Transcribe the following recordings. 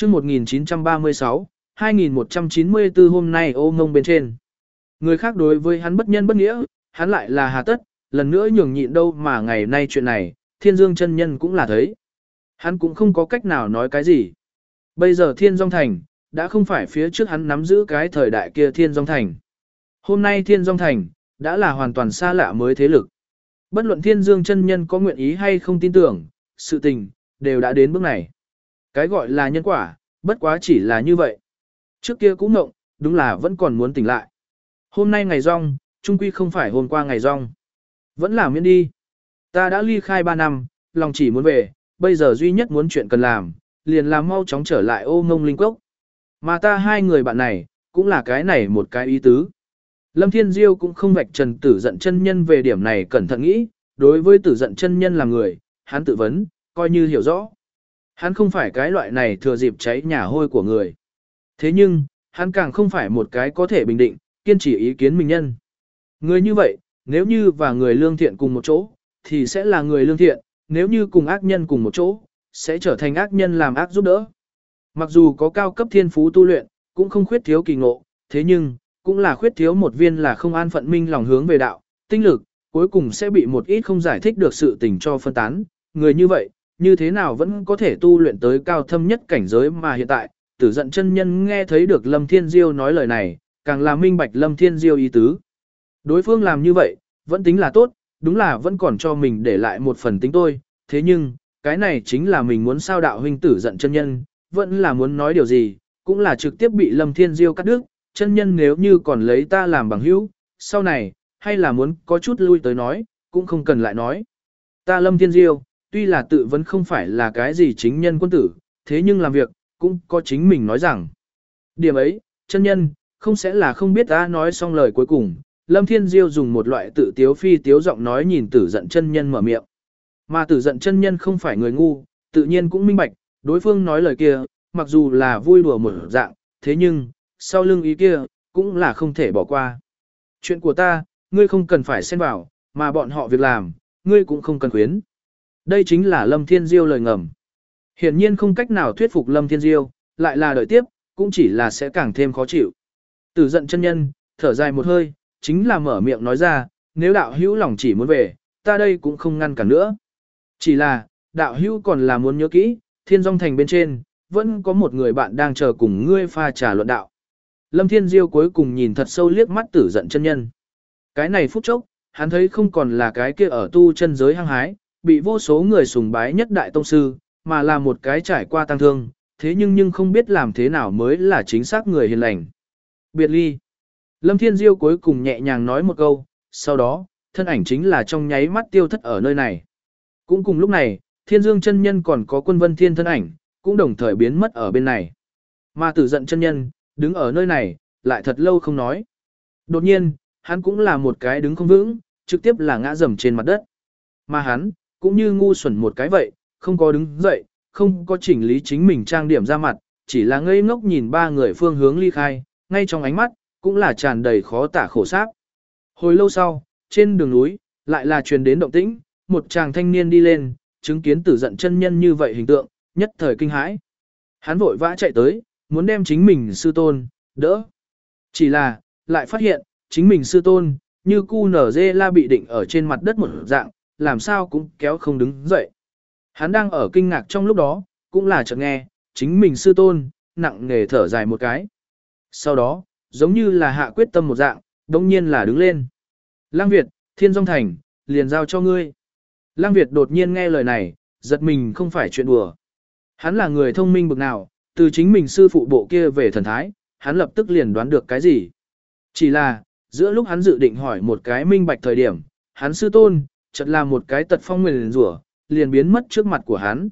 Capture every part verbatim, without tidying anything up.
chương một nghìn chín trăm ba mươi sáu, hai nghìn một trăm chín mươi tư hôm nay ô ngông bên trên. Người khác đối với hắn bất nhân bất nghĩa, hắn lại là hà tất, lần nữa nhường nhịn đâu mà ngày nay chuyện này, Thiên Dương chân nhân cũng là thấy. Hắn cũng không có cách nào nói cái gì. Bây giờ Thiên Dung Thành, đã không phải phía trước hắn nắm giữ cái thời đại kia Thiên Dung Thành. Hôm nay Thiên Dung Thành, đã là hoàn toàn xa lạ mới thế lực. Bất luận Thiên Dương chân nhân có nguyện ý hay không tin tưởng, sự tình, đều đã đến bước này. Cái gọi là nhân quả, bất quá chỉ là như vậy. Trước kia cũng ngộng, đúng là vẫn còn muốn tỉnh lại. Hôm nay ngày rong, chung quy không phải hôm qua ngày rong. Vẫn là miễn đi. Ta đã ly khai ba năm, lòng chỉ muốn về, bây giờ duy nhất muốn chuyện cần làm, liền làm mau chóng trở lại Ô Ngông Linh Cốc. Mà ta hai người bạn này, cũng là cái này một cái ý tứ. Lâm Thiên Diêu cũng không vạch trần Tử Dận chân nhân về điểm này cẩn thận nghĩ, đối với Tử Dận chân nhân là người, hắn tự vấn, coi như hiểu rõ. Hắn không phải cái loại này thừa dịp cháy nhà hôi của người. Thế nhưng, hắn càng không phải một cái có thể bình định, kiên trì ý kiến mình nhân. Người như vậy, nếu như và người lương thiện cùng một chỗ, thì sẽ là người lương thiện, nếu như cùng ác nhân cùng một chỗ, sẽ trở thành ác nhân làm ác giúp đỡ. Mặc dù có cao cấp thiên phú tu luyện, cũng không khuyết thiếu kỳ ngộ, thế nhưng, cũng là khuyết thiếu một viên là không an phận minh lòng hướng về đạo, tinh lực, cuối cùng sẽ bị một ít không giải thích được sự tình cho phân tán. Người như vậy, như thế nào vẫn có thể tu luyện tới cao thâm nhất cảnh giới mà hiện tại, Tử Dận chân nhân nghe thấy được Lâm Thiên Diêu nói lời này, càng là minh bạch Lâm Thiên Diêu ý tứ. Đối phương làm như vậy, vẫn tính là tốt, đúng là vẫn còn cho mình để lại một phần tính tôi, thế nhưng, cái này chính là mình muốn sao đạo huynh Tử Dận chân nhân, vẫn là muốn nói điều gì, cũng là trực tiếp bị Lâm Thiên Diêu cắt đứt, chân nhân nếu như còn lấy ta làm bằng hữu, sau này, hay là muốn có chút lui tới nói, cũng không cần lại nói. Ta Lâm Thiên Diêu, tuy là tự vẫn không phải là cái gì chính nhân quân tử, thế nhưng làm việc, cũng có chính mình nói rằng. Điểm ấy, chân nhân, không sẽ là không biết ta nói xong lời cuối cùng, Lâm Thiên Diêu dùng một loại tự tiếu phi tiếu giọng nói nhìn Tử Dận chân nhân mở miệng. Mà Tử Dận chân nhân không phải người ngu, tự nhiên cũng minh bạch, đối phương nói lời kia, mặc dù là vui đùa một dạng, thế nhưng, sau lưng ý kia, cũng là không thể bỏ qua. Chuyện của ta, ngươi không cần phải xen vào, mà bọn họ việc làm, ngươi cũng không cần khuyến. Đây chính là Lâm Thiên Diêu lời ngầm. Hiển nhiên không cách nào thuyết phục Lâm Thiên Diêu, lại là đợi tiếp, cũng chỉ là sẽ càng thêm khó chịu. Tử Dận chân nhân, thở dài một hơi, chính là mở miệng nói ra, nếu đạo hữu lòng chỉ muốn về, ta đây cũng không ngăn cản nữa. Chỉ là, đạo hữu còn là muốn nhớ kỹ, Thiên Dung Thành bên trên, vẫn có một người bạn đang chờ cùng ngươi pha trà luận đạo. Lâm Thiên Diêu cuối cùng nhìn thật sâu liếc mắt Tử Dận chân nhân. Cái này phút chốc, hắn thấy không còn là cái kia ở tu chân giới hăng hái, bị vô số người sùng bái nhất đại tông sư, mà là một cái trải qua tăng thương, thế nhưng nhưng không biết làm thế nào mới là chính xác người hiền lành. Biệt ly. Lâm Thiên Diêu cuối cùng nhẹ nhàng nói một câu, sau đó, thân ảnh chính là trong nháy mắt tiêu thất ở nơi này. Cũng cùng lúc này, Thiên Dương chân nhân còn có Quân Vân Thiên thân ảnh, cũng đồng thời biến mất ở bên này. Mà Tử Dận chân nhân, đứng ở nơi này, lại thật lâu không nói. Đột nhiên, hắn cũng là một cái đứng không vững, trực tiếp là ngã rầm trên mặt đất. Mà hắn, cũng như ngu xuẩn một cái vậy, không có đứng dậy, không có chỉnh lý chính mình trang điểm ra mặt, chỉ là ngây ngốc nhìn ba người phương hướng ly khai, ngay trong ánh mắt, cũng là tràn đầy khó tả khổ sáp. Hồi lâu sau, trên đường núi, lại là truyền đến động tĩnh, một chàng thanh niên đi lên, chứng kiến Tử Dận chân nhân như vậy hình tượng, nhất thời kinh hãi. Hắn vội vã chạy tới, muốn đem chính mình sư tôn, đỡ. Chỉ là, lại phát hiện, chính mình sư tôn, như cu nở dê la bị định ở trên mặt đất một dạng, làm sao cũng kéo không đứng dậy. Hắn đang ở kinh ngạc trong lúc đó, cũng là chợt nghe, chính mình sư tôn, nặng nề thở dài một cái. Sau đó, giống như là hạ quyết tâm một dạng, đồng nhiên là đứng lên. Lăng Việt, Thiên Dung Thành, liền giao cho ngươi. Lăng Việt đột nhiên nghe lời này, giật mình không phải chuyện đùa. Hắn là người thông minh bực nào, từ chính mình sư phụ bộ kia về thần thái, hắn lập tức liền đoán được cái gì. Chỉ là, giữa lúc hắn dự định hỏi một cái minh bạch thời điểm, hắn sư tôn, chợt là một cái tật phong nguyền rủa, liền biến mất trước mặt của hắn.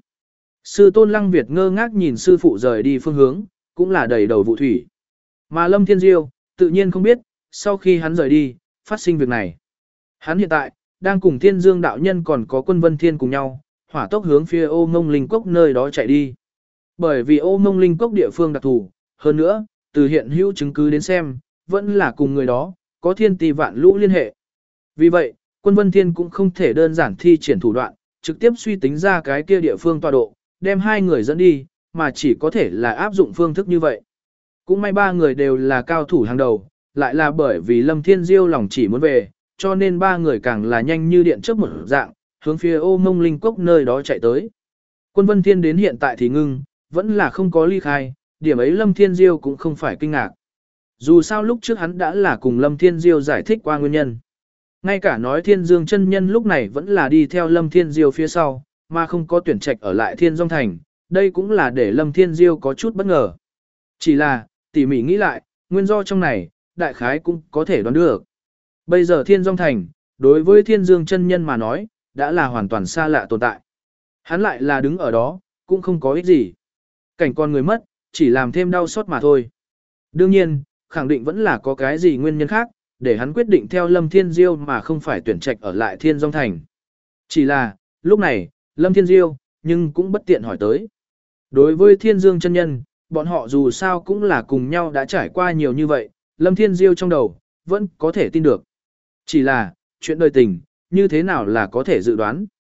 Sư tôn Lăng Việt ngơ ngác nhìn sư phụ rời đi phương hướng, cũng là đầy đầu vụ thủy. Mà Lâm Thiên Diêu, tự nhiên không biết, sau khi hắn rời đi, phát sinh việc này. Hắn hiện tại, đang cùng Thiên Dương đạo nhân còn có Quân Vân Thiên cùng nhau, hỏa tốc hướng phía Ô Ngông Linh Cốc nơi đó chạy đi. Bởi vì Ô Ngông Linh Cốc địa phương đặc thù, hơn nữa, từ hiện hữu chứng cứ đến xem, vẫn là cùng người đó, có thiên tỷ vạn lũ liên hệ. Vì vậy, Quân Vân Thiên cũng không thể đơn giản thi triển thủ đoạn, trực tiếp suy tính ra cái kia địa phương tọa độ, đem hai người dẫn đi, mà chỉ có thể là áp dụng phương thức như vậy. Cũng may ba người đều là cao thủ hàng đầu, lại là bởi vì Lâm Thiên Diêu lòng chỉ muốn về, cho nên ba người càng là nhanh như điện chớp một dạng, hướng phía Ô Mông Linh Cốc nơi đó chạy tới. Quân Vân Thiên đến hiện tại thì ngưng, vẫn là không có ly khai, điểm ấy Lâm Thiên Diêu cũng không phải kinh ngạc. Dù sao lúc trước hắn đã là cùng Lâm Thiên Diêu giải thích qua nguyên nhân. Ngay cả nói Thiên Dương chân nhân lúc này vẫn là đi theo Lâm Thiên Diêu phía sau, mà không có tuyển trạch ở lại Thiên Dung Thành, đây cũng là để Lâm Thiên Diêu có chút bất ngờ. Chỉ là, tỉ mỉ nghĩ lại, nguyên do trong này, đại khái cũng có thể đoán được. Bây giờ Thiên Dung Thành, đối với Thiên Dương chân nhân mà nói, đã là hoàn toàn xa lạ tồn tại. Hắn lại là đứng ở đó, cũng không có ích gì. Cảnh con người mất, chỉ làm thêm đau xót mà thôi. Đương nhiên, khẳng định vẫn là có cái gì nguyên nhân khác, để hắn quyết định theo Lâm Thiên Diêu mà không phải tuyển trạch ở lại Thiên Dung Thành. Chỉ là, lúc này, Lâm Thiên Diêu, nhưng cũng bất tiện hỏi tới. Đối với Thiên Dương chân nhân, bọn họ dù sao cũng là cùng nhau đã trải qua nhiều như vậy, Lâm Thiên Diêu trong đầu, vẫn có thể tin được. Chỉ là, chuyện đời tình, như thế nào là có thể dự đoán.